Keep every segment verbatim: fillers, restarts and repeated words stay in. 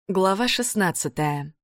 Глава шестнадцатая.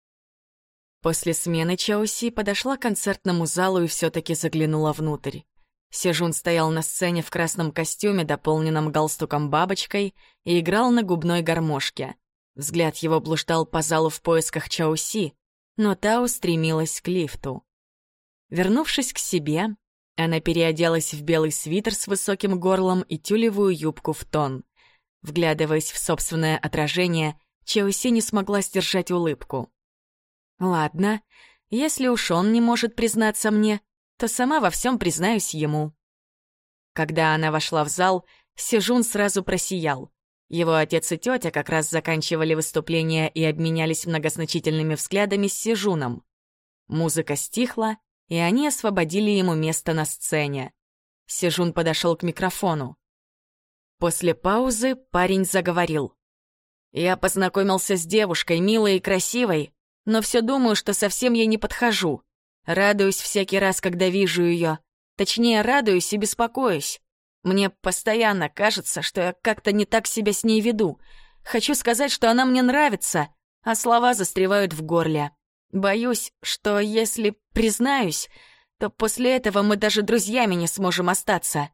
После смены Чаоси подошла к концертному залу и все-таки заглянула внутрь. Сежун стоял на сцене в красном костюме, дополненном галстуком-бабочкой, и играл на губной гармошке. Взгляд его блуждал по залу в поисках Чаоси, но та устремилась к лифту. Вернувшись к себе, она переоделась в белый свитер с высоким горлом и тюлевую юбку в тон. Вглядываясь в собственное отражение, Чаоси не смогла сдержать улыбку. «Ладно, если уж он не может признаться мне, то сама во всем признаюсь ему». Когда она вошла в зал, Сежун сразу просиял. Его отец и тетя как раз заканчивали выступление и обменялись многозначительными взглядами с Сежуном. Музыка стихла, и они освободили ему место на сцене. Сежун подошел к микрофону. После паузы парень заговорил. «Я познакомился с девушкой, милой и красивой, но все думаю, что совсем ей не подхожу. Радуюсь всякий раз, когда вижу ее. Точнее, радуюсь и беспокоюсь. Мне постоянно кажется, что я как-то не так себя с ней веду. Хочу сказать, что она мне нравится, а слова застревают в горле. Боюсь, что если признаюсь, то после этого мы даже друзьями не сможем остаться».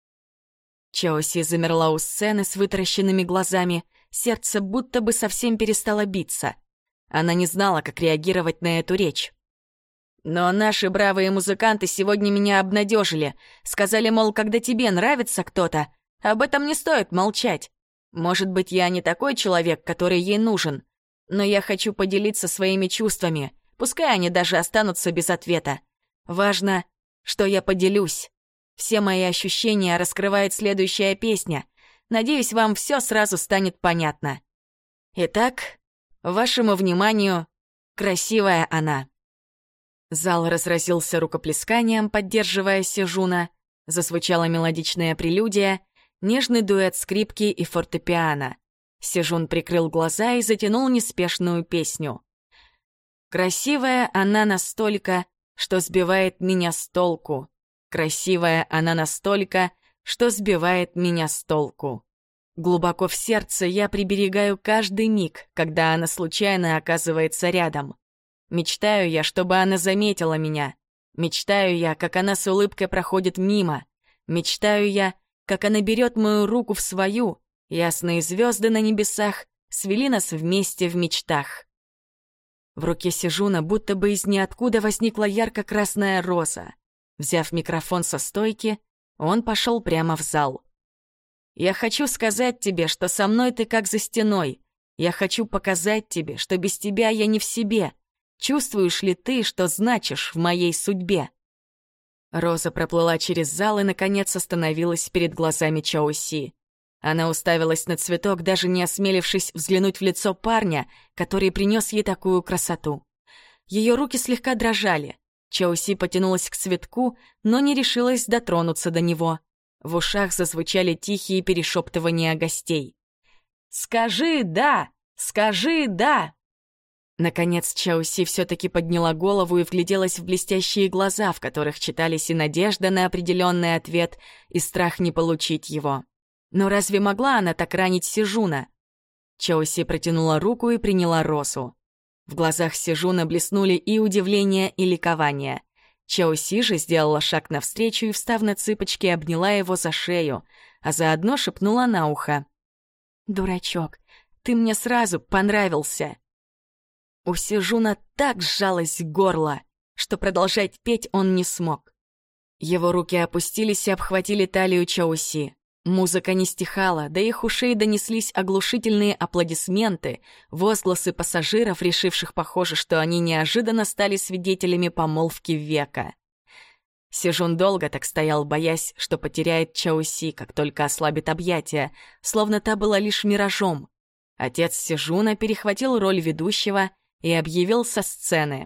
Чаоси замерла у сцены с вытаращенными глазами. Сердце будто бы совсем перестало биться. Она не знала, как реагировать на эту речь. «Но наши бравые музыканты сегодня меня обнадежили. Сказали, мол, когда тебе нравится кто-то, об этом не стоит молчать. Может быть, я не такой человек, который ей нужен, но я хочу поделиться своими чувствами, пускай они даже останутся без ответа. Важно, что я поделюсь. Все мои ощущения раскрывает следующая песня. Надеюсь, вам все сразу станет понятно. Итак, вашему вниманию, красивая она». Зал разразился рукоплесканием, поддерживая Сежуна. Зазвучала мелодичная прелюдия, нежный дуэт скрипки и фортепиано. Сежун прикрыл глаза и затянул неспешную песню. «Красивая она настолько, что сбивает меня с толку. Красивая она настолько, что сбивает меня с толку. Глубоко в сердце я приберегаю каждый миг, когда она случайно оказывается рядом. Мечтаю я, чтобы она заметила меня. Мечтаю я, как она с улыбкой проходит мимо. Мечтаю я, как она берет мою руку в свою. Ясные звезды на небесах свели нас вместе в мечтах». В руке Сежуна будто бы из ниоткуда возникла ярко-красная роза. Взяв микрофон со стойки, он пошел прямо в зал. «Я хочу сказать тебе, что со мной ты как за стеной. Я хочу показать тебе, что без тебя я не в себе. Чувствуешь ли ты, что значишь в моей судьбе?» Роза проплыла через зал и, наконец, остановилась перед глазами Чаоси. Она уставилась на цветок, даже не осмелившись взглянуть в лицо парня, который принес ей такую красоту. Ее руки слегка дрожали. Чаоси потянулась к цветку, но не решилась дотронуться до него. В ушах зазвучали тихие перешептывания гостей. «Скажи «да! Скажи «да!»» Наконец Чаоси все-таки подняла голову и вгляделась в блестящие глаза, в которых читались и надежда на определенный ответ, и страх не получить его. Но разве могла она так ранить Сежуна? Чаоси протянула руку и приняла розу. В глазах Сежуна блеснули и удивление, и ликование. Чаоси же сделала шаг навстречу и, встав на цыпочки, обняла его за шею, а заодно шепнула на ухо. «Дурачок, ты мне сразу понравился». У Сежуна так сжалось горло, что продолжать петь он не смог. Его руки опустились и обхватили талию Чаоси. Музыка не стихала, до их ушей донеслись оглушительные аплодисменты, возгласы пассажиров, решивших, похоже, что они неожиданно стали свидетелями помолвки века. Сежун долго так стоял, боясь, что потеряет Чаоси, как только ослабит объятия, словно та была лишь миражом. Отец Сежуна перехватил роль ведущего и объявил со сцены.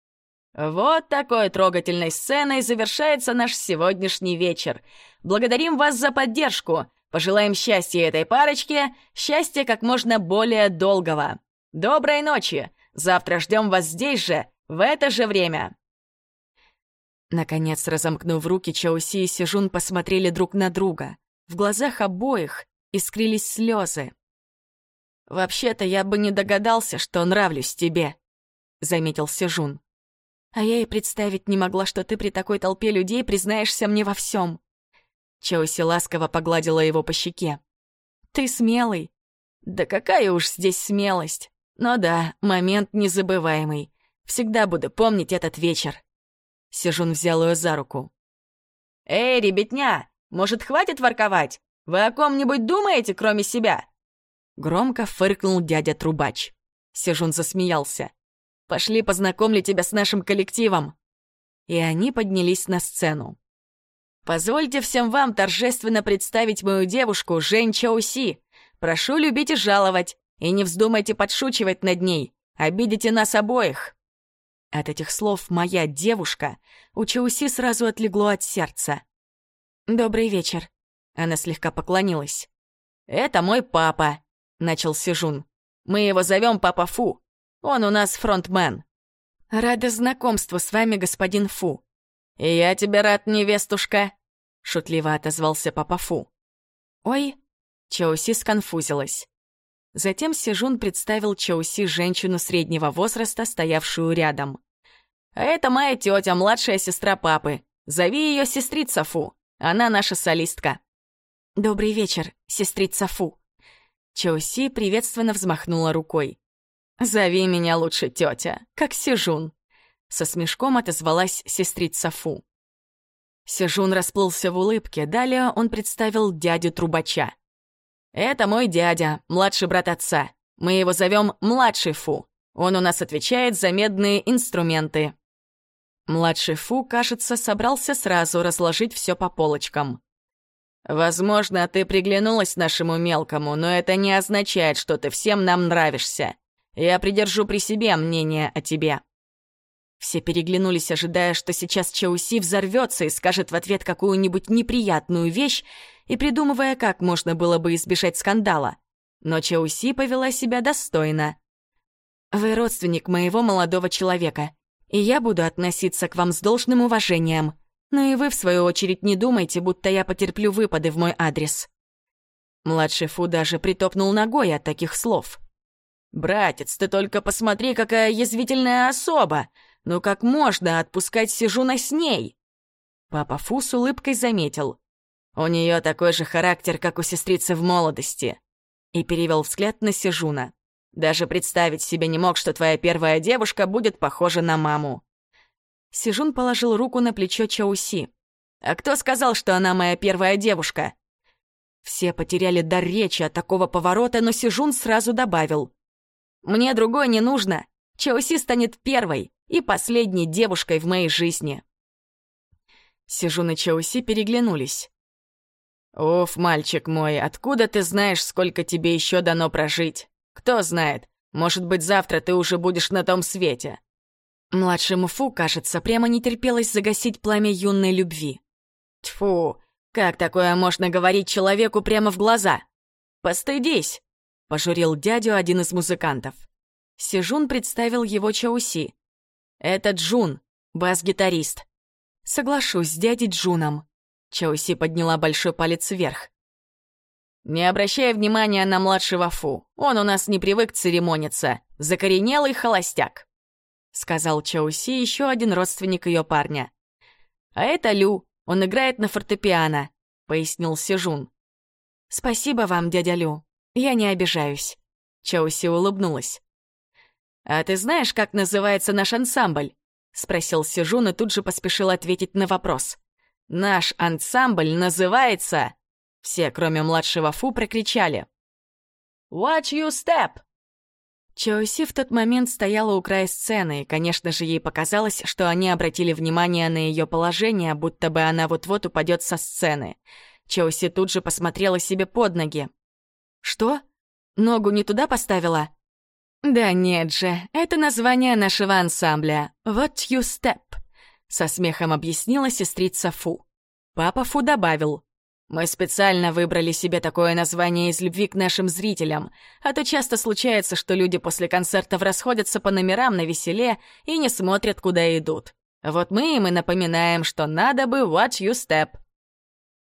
«Вот такой трогательной сценой завершается наш сегодняшний вечер. Благодарим вас за поддержку. Пожелаем счастья этой парочке, счастья как можно более долгого. Доброй ночи. Завтра ждем вас здесь же, в это же время». Наконец, разомкнув руки, Чаоси и Сежун посмотрели друг на друга. В глазах обоих искрились слезы. «Вообще-то я бы не догадался, что нравлюсь тебе», — заметил Сежун. «А я и представить не могла, что ты при такой толпе людей признаешься мне во всем». Чоуси ласково погладила его по щеке. «Ты смелый». «Да какая уж здесь смелость. Но да, момент незабываемый. Всегда буду помнить этот вечер». Сежун взял ее за руку. «Эй, ребятня, может, хватит ворковать? Вы о ком-нибудь думаете, кроме себя?» Громко фыркнул дядя Трубач. Сежун засмеялся. «Пошли, познакомлю тебя с нашим коллективом». И они поднялись на сцену. «Позвольте всем вам торжественно представить мою девушку Жень Чоуси. Прошу любить и жаловать, и не вздумайте подшучивать над ней. Обидите нас обоих». От этих слов «моя девушка» у Чоуси сразу отлегло от сердца. «Добрый вечер», — она слегка поклонилась. «Это мой папа», — начал Сежун. «Мы его зовем Папа Фу. Он у нас фронтмен». «Рада знакомству с вами, господин Фу». «И я тебе рад, невестушка», — шутливо отозвался Папа Фу. «Ой», — Чоуси сконфузилась. Затем Сежун представил Чоуси женщину среднего возраста, стоявшую рядом. «А это моя тетя, младшая сестра папы. Зови ее сестрица Фу. Она наша солистка». «Добрый вечер, сестрица Фу». Чоуси приветственно взмахнула рукой. «Зови меня лучше тетя, как Сежун», — со смешком отозвалась сестрица Фу. Сежун расплылся в улыбке, далее он представил дядю Трубача. «Это мой дядя, младший брат отца. Мы его зовем Младший Фу. Он у нас отвечает за медные инструменты». Младший Фу, кажется, собрался сразу разложить все по полочкам. «Возможно, ты приглянулась нашему мелкому, но это не означает, что ты всем нам нравишься. Я придержу при себе мнение о тебе». Все переглянулись, ожидая, что сейчас Чоуси взорвется и скажет в ответ какую-нибудь неприятную вещь, и придумывая, как можно было бы избежать скандала. Но Чоуси повела себя достойно. «Вы родственник моего молодого человека, и я буду относиться к вам с должным уважением. Но и вы, в свою очередь, не думайте, будто я потерплю выпады в мой адрес». Младший Фу даже притопнул ногой от таких слов. «Братец, ты только посмотри, какая язвительная особа! Ну как можно отпускать Сежуна с ней?» Папа Фу с улыбкой заметил. «У нее такой же характер, как у сестрицы в молодости», и перевел взгляд на Сежуна. «Даже представить себе не мог, что твоя первая девушка будет похожа на маму». Сежун положил руку на плечо Чоуси. «А кто сказал, что она моя первая девушка?» Все потеряли дар речи от такого поворота, но Сежун сразу добавил. «Мне другой не нужно. Чоуси станет первой и последней девушкой в моей жизни». Сежун и Чоуси переглянулись. «Уф, мальчик мой, откуда ты знаешь, сколько тебе еще дано прожить? Кто знает, может быть, завтра ты уже будешь на том свете». Младшему Фу, кажется, прямо не терпелось загасить пламя юной любви. «Тьфу, как такое можно говорить человеку прямо в глаза? Постыдись!» — пожурил дядю один из музыкантов. Сежун представил его Чоуси. «Это Джун, бас-гитарист». «Соглашусь с дядей Джуном». Чоуси подняла большой палец вверх. «Не обращай внимания на младшего Фу. Он у нас не привык церемониться. Закоренелый холостяк», — сказал Чоуси, еще один родственник ее парня. «А это Лю. Он играет на фортепиано», — пояснил Сежун. «Спасибо вам, дядя Лю. Я не обижаюсь». Чоуси улыбнулась. «А ты знаешь, как называется наш ансамбль?» — спросил Сежун и тут же поспешил ответить на вопрос. «Наш ансамбль называется...» Все, кроме младшего Фу, прокричали. «Watch you step!» Чоуси в тот момент стояла у края сцены, и, конечно же, ей показалось, что они обратили внимание на ее положение, будто бы она вот-вот упадет со сцены. Чоуси тут же посмотрела себе под ноги. «Что? Ногу не туда поставила?» «Да нет же, это название нашего ансамбля. What you step», — со смехом объяснила сестрица Фу. Папа Фу добавил. «Мы специально выбрали себе такое название из любви к нашим зрителям, а то часто случается, что люди после концертов расходятся по номерам на веселе и не смотрят, куда идут. Вот мы им и напоминаем, что надо бы watch you step».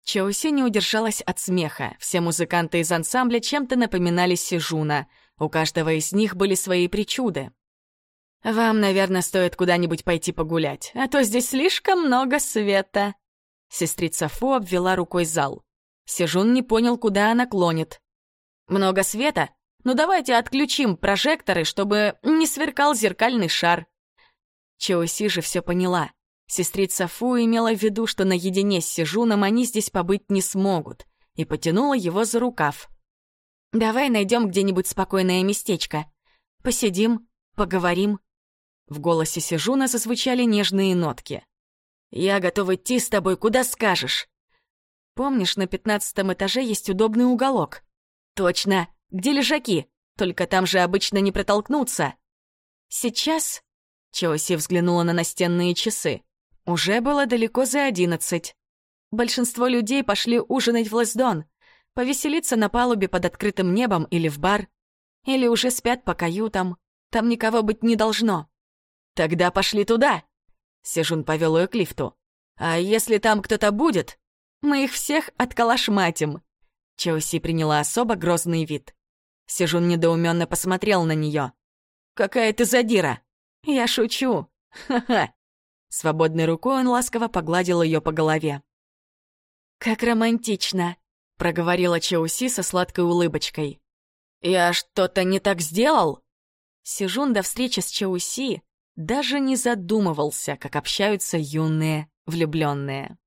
Чоуси не удержалась от смеха. Все музыканты из ансамбля чем-то напоминали Сежуна. У каждого из них были свои причуды. «Вам, наверное, стоит куда-нибудь пойти погулять, а то здесь слишком много света». Сестрица Фу обвела рукой зал. Сежун не понял, куда она клонит. «Много света? Ну давайте отключим прожекторы, чтобы не сверкал зеркальный шар». Чоуси же все поняла. Сестрица Фу имела в виду, что наедине с Сежуном они здесь побыть не смогут, и потянула его за рукав. «Давай найдем где-нибудь спокойное местечко. Посидим, поговорим». В голосе Сежуна зазвучали нежные нотки. «Я готов идти с тобой, куда скажешь». «Помнишь, на пятнадцатом этаже есть удобный уголок?» «Точно, где лежаки, только там же обычно не протолкнуться». «Сейчас?» — Чоуси взглянула на настенные часы. Уже было далеко за одиннадцать. Большинство людей пошли ужинать в Лэсдон, повеселиться на палубе под открытым небом или в бар, или уже спят по каютам. Там никого быть не должно. «Тогда пошли туда!» Сежун повел ее к лифту. «А если там кто-то будет, мы их всех отколошматим!» Чоуси приняла особо грозный вид. Сежун недоуменно посмотрел на нее. «Какая ты задира!» «Я шучу! Ха-ха!» Свободной рукой он ласково погладил ее по голове. «Как романтично!» — проговорила Чоуси со сладкой улыбочкой. «Я что-то не так сделал?» Сежун до встречи с Чоуси даже не задумывался, как общаются юные влюбленные.